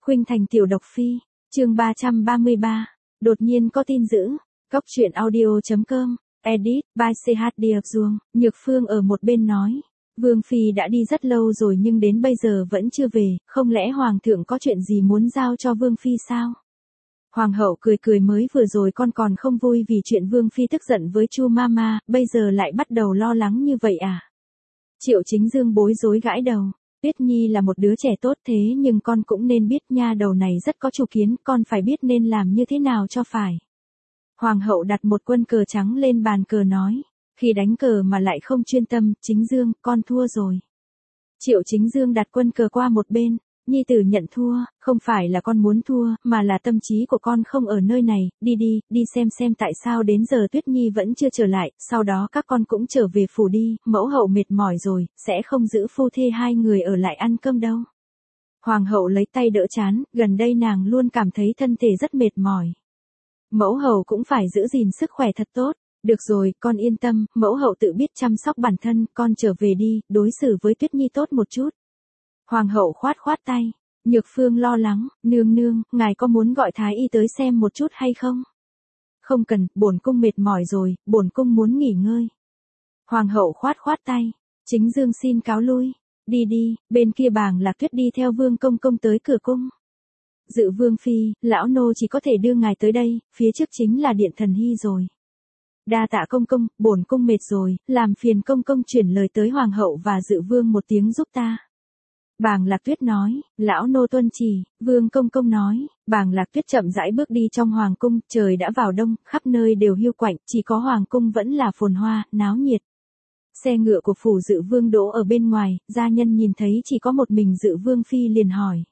Khuynh Thành tiểu độc phi, chương 333, đột nhiên có tin dữ, Cóc truyện audio.com, edit, by CH Điệp Duong, Nhược Phương ở một bên nói. Vương Phi đã đi rất lâu rồi nhưng đến bây giờ vẫn chưa về, không lẽ Hoàng thượng có chuyện gì muốn giao cho Vương Phi sao? Hoàng hậu cười cười mới vừa rồi con còn không vui vì chuyện Vương Phi tức giận với Chu Mama, bây giờ lại bắt đầu lo lắng như vậy à? Triệu Chính Dương bối rối gãi đầu. Tuyết Nhi là một đứa trẻ tốt thế nhưng con cũng nên biết nha đầu này rất có chủ kiến, con phải biết nên làm như thế nào cho phải. Hoàng hậu đặt một quân cờ trắng lên bàn cờ nói, khi đánh cờ mà lại không chuyên tâm, Chính Dương, con thua rồi. Triệu Chính Dương đặt quân cờ qua một bên, Nhi tử nhận thua, không phải là con muốn thua, mà là tâm trí của con không ở nơi này, đi xem tại sao đến giờ Tuyết Nhi vẫn chưa trở lại, sau đó các con cũng trở về phủ đi, mẫu hậu mệt mỏi rồi, sẽ không giữ phu thê hai người ở lại ăn cơm đâu. Hoàng hậu lấy tay đỡ trán, gần đây nàng luôn cảm thấy thân thể rất mệt mỏi. Mẫu hậu cũng phải giữ gìn sức khỏe thật tốt. Được rồi, con yên tâm, mẫu hậu tự biết chăm sóc bản thân, con trở về đi, đối xử với Tuyết Nhi tốt một chút. Hoàng hậu khoát tay, Nhược Phương lo lắng, nương, ngài có muốn gọi thái y tới xem một chút hay không? Không cần, bổn cung mệt mỏi rồi, bổn cung muốn nghỉ ngơi. Hoàng hậu khoát tay, Chính Dương xin cáo lui, đi, bên kia Bàng Lạc Tuyết đi theo Vương Công Công tới cửa cung. Dự Vương Phi, lão nô chỉ có thể đưa ngài tới đây, phía trước chính là điện thần hy rồi. Đa tạ công công, bổn cung mệt rồi, làm phiền công công chuyển lời tới hoàng hậu và dự vương một tiếng giúp ta. Bàng Lạc Tuyết nói, lão nô tuân chỉ, Vương Công Công nói. Bàng Lạc Tuyết chậm rãi bước đi trong hoàng cung, trời đã vào đông, khắp nơi đều hiu quạnh, chỉ có hoàng cung vẫn là phồn hoa, náo nhiệt. Xe ngựa của phủ dự vương đỗ ở bên ngoài, gia nhân nhìn thấy chỉ có một mình dự vương phi liền hỏi.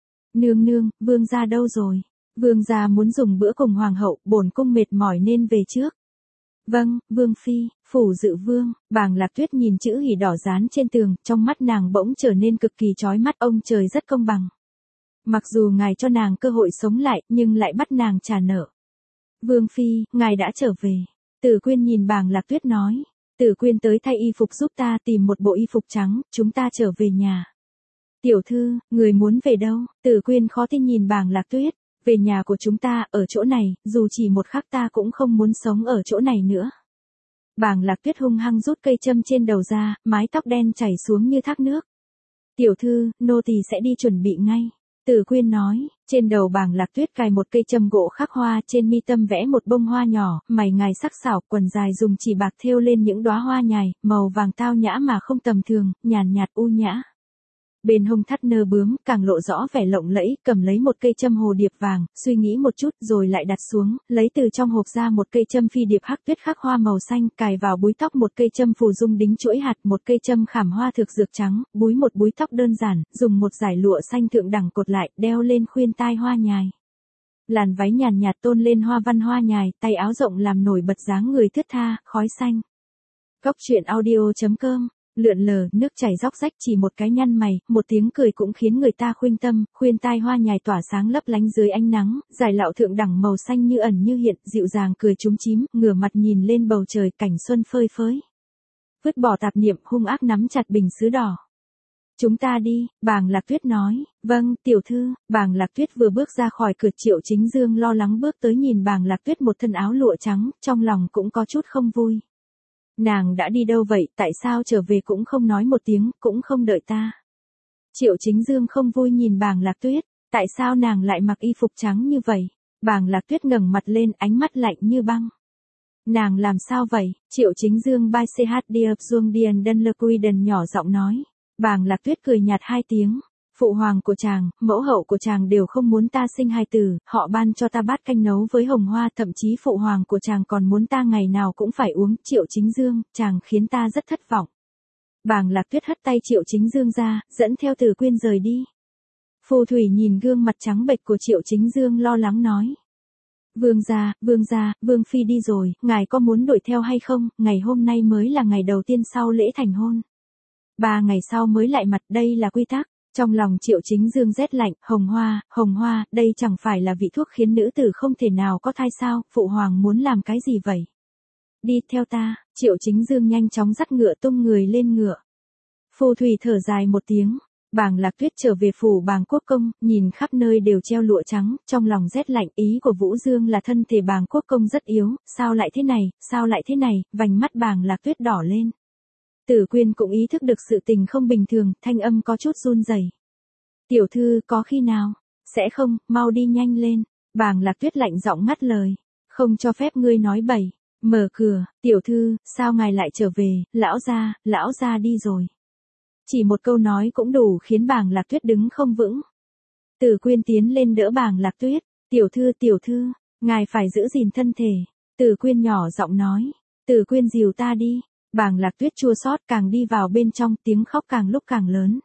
Nương, vương gia đâu rồi? Vương gia muốn dùng bữa cùng hoàng hậu, bổn cung mệt mỏi nên về trước. Vâng, Vương Phi, phủ dự vương. Bàng Lạc Tuyết nhìn chữ hỉ đỏ dán trên tường, trong mắt nàng bỗng trở nên cực kỳ chói mắt, ông trời rất công bằng. Mặc dù ngài cho nàng cơ hội sống lại, nhưng lại bắt nàng trả nợ. Vương Phi, ngài đã trở về. Tử Quyên nhìn Bàng Lạc Tuyết nói. Tử Quyên tới thay y phục giúp ta tìm một bộ y phục trắng, chúng ta trở về nhà. Tiểu thư, người muốn về đâu? Tử Quyên khó tin nhìn Bàng Lạc Tuyết. Về nhà của chúng ta, ở chỗ này, dù chỉ một khắc ta cũng không muốn sống ở chỗ này nữa. Bàng Lạc Tuyết hung hăng rút cây châm trên đầu ra, mái tóc đen chảy xuống như thác nước. Tiểu thư, nô tỳ sẽ đi chuẩn bị ngay. Tử Quyên nói, trên đầu Bàng Lạc Tuyết cài một cây châm gỗ khắc hoa, trên mi tâm vẽ một bông hoa nhỏ, mày ngài sắc sảo, quần dài dùng chỉ bạc thêu lên những đóa hoa nhài, màu vàng tao nhã mà không tầm thường, nhàn nhạt u nhã. Bên hông thắt nơ bướm, càng lộ rõ vẻ lộng lẫy, cầm lấy một cây châm hồ điệp vàng, suy nghĩ một chút rồi lại đặt xuống, lấy từ trong hộp ra một cây châm phi điệp hắc tuyết khắc hoa màu xanh, cài vào búi tóc một cây châm phù dung đính chuỗi hạt, một cây châm khảm hoa thực dược trắng, búi một búi tóc đơn giản, dùng một dải lụa xanh thượng đẳng cột lại, đeo lên khuyên tai hoa nhài. Làn váy nhàn nhạt tôn lên hoa văn hoa nhài, tay áo rộng làm nổi bật dáng người thướt tha, khói xanh. Cóc truyện audio.com. Lượn lờ, nước chảy róc rách, chỉ một cái nhăn mày, một tiếng cười cũng khiến người ta khuynh tâm, khuyên tai hoa nhài tỏa sáng lấp lánh dưới ánh nắng, giải lạo thượng đẳng màu xanh như ẩn như hiện, dịu dàng cười chúm chím, ngửa mặt nhìn lên bầu trời, cảnh xuân phơi phới. Vứt bỏ tạp niệm, hung ác nắm chặt bình sứ đỏ. Chúng ta đi, Bàng Lạc Tuyết nói. Vâng, tiểu thư. Bàng Lạc Tuyết vừa bước ra khỏi cửa, Triệu Chính Dương lo lắng bước tới nhìn Bàng Lạc Tuyết một thân áo lụa trắng, trong lòng cũng có chút không vui. Nàng đã đi đâu vậy, tại sao trở về cũng không nói một tiếng, cũng không đợi ta. Triệu Chính Dương không vui nhìn Bàng Lạc Tuyết, tại sao nàng lại mặc y phục trắng như vậy? Bàng Lạc Tuyết ngẩng mặt lên, ánh mắt lạnh như băng. Nàng làm sao vậy? Triệu Chính Dương by CH Điệp Duong Điền Đân Lơ Quy Đần nhỏ giọng nói. Bàng Lạc Tuyết cười nhạt hai tiếng. Phụ hoàng của chàng, mẫu hậu của chàng đều không muốn ta sinh hài tử, họ ban cho ta bát canh nấu với hồng hoa, thậm chí phụ hoàng của chàng còn muốn ta ngày nào cũng phải uống. Triệu Chính Dương, chàng khiến ta rất thất vọng. Bàng Lạc Tuyết hất tay Triệu Chính Dương ra, dẫn theo Tử Quyên rời đi. Phù Thủy nhìn gương mặt trắng bệch của Triệu Chính Dương lo lắng nói. Vương gia, Vương Phi đi rồi, ngài có muốn đuổi theo hay không? Ngày hôm nay mới là ngày đầu tiên sau lễ thành hôn. 3 ngày sau mới lại mặt, đây là quy tắc. Trong lòng Triệu Chính Dương rét lạnh, hồng hoa, đây chẳng phải là vị thuốc khiến nữ tử không thể nào có thai sao, phụ hoàng muốn làm cái gì vậy? Đi theo ta. Triệu Chính Dương nhanh chóng dắt ngựa tung người lên ngựa. Phù Thủy thở dài một tiếng. Bàng Lạc Tuyết trở về phủ Bàng Quốc Công, nhìn khắp nơi đều treo lụa trắng, trong lòng rét lạnh. Ý của Vũ Dương là thân thể Bàng Quốc Công rất yếu, sao lại thế này, vành mắt Bàng Lạc Tuyết đỏ lên. Tử Quyên cũng ý thức được sự tình không bình thường, thanh âm có chút run rẩy. Tiểu thư, có khi nào? Sẽ không, mau đi nhanh lên. Bàng Lạc Tuyết lạnh giọng ngắt lời. Không cho phép ngươi nói bậy. Mở cửa, tiểu thư, sao ngài lại trở về, lão gia đi rồi. Chỉ một câu nói cũng đủ khiến Bàng Lạc Tuyết đứng không vững. Tử Quyên tiến lên đỡ Bàng Lạc Tuyết. Tiểu thư, ngài phải giữ gìn thân thể. Tử Quyên nhỏ giọng nói. Tử Quyên dìu ta đi. Bàng Lạc Tuyết chua xót càng đi vào bên trong, tiếng khóc càng lúc càng lớn.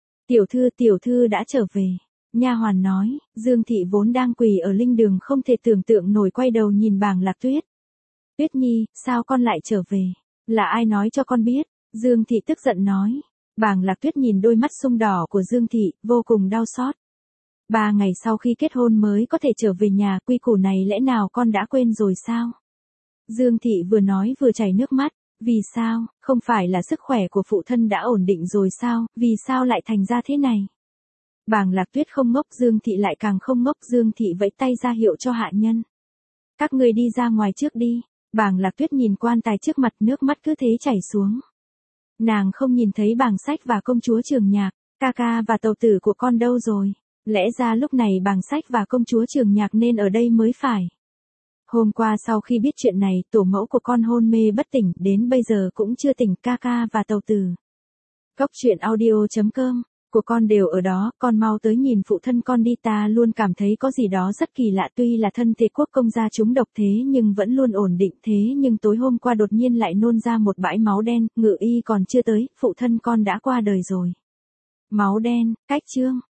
Tiểu thư đã trở về. Nha hoàn nói. Dương thị vốn đang quỳ ở linh đường không thể tưởng tượng nổi, quay đầu nhìn Bàng Lạc Tuyết. Tuyết Nhi, sao con lại trở về? Là ai nói cho con biết? Dương thị tức giận nói. Bàng Lạc Tuyết nhìn đôi mắt sung đỏ của Dương thị, vô cùng đau xót. 3 ngày sau khi kết hôn mới có thể trở về nhà, quy củ này lẽ nào con đã quên rồi sao? Dương thị vừa nói vừa chảy nước mắt. Vì sao, không phải là sức khỏe của phụ thân đã ổn định rồi sao, vì sao lại thành ra thế này? Bàng Lạc Tuyết không ngốc, Dương thị lại càng không ngốc. Dương thị vẫy tay ra hiệu cho hạ nhân. Các người đi ra ngoài trước đi. Bàng Lạc Tuyết nhìn quan tài trước mặt, nước mắt cứ thế chảy xuống. Nàng không nhìn thấy Bàng Sách và công chúa Trường Nhạc, ca ca và tàu tử của con đâu rồi? Lẽ ra lúc này Bàng Sách và công chúa Trường Nhạc nên ở đây mới phải. Hôm qua sau khi biết chuyện này, tổ mẫu của con hôn mê bất tỉnh, đến bây giờ cũng chưa tỉnh, ca ca và tàu tử. Cốc truyện audio.com, của con đều ở đó, con mau tới nhìn phụ thân con đi, ta luôn cảm thấy có gì đó rất kỳ lạ, tuy là thân thể quốc công gia trúng độc thế nhưng vẫn luôn ổn định, thế nhưng tối hôm qua đột nhiên lại nôn ra một bãi máu đen, ngự y còn chưa tới, phụ thân con đã qua đời rồi. Máu đen, cách chương.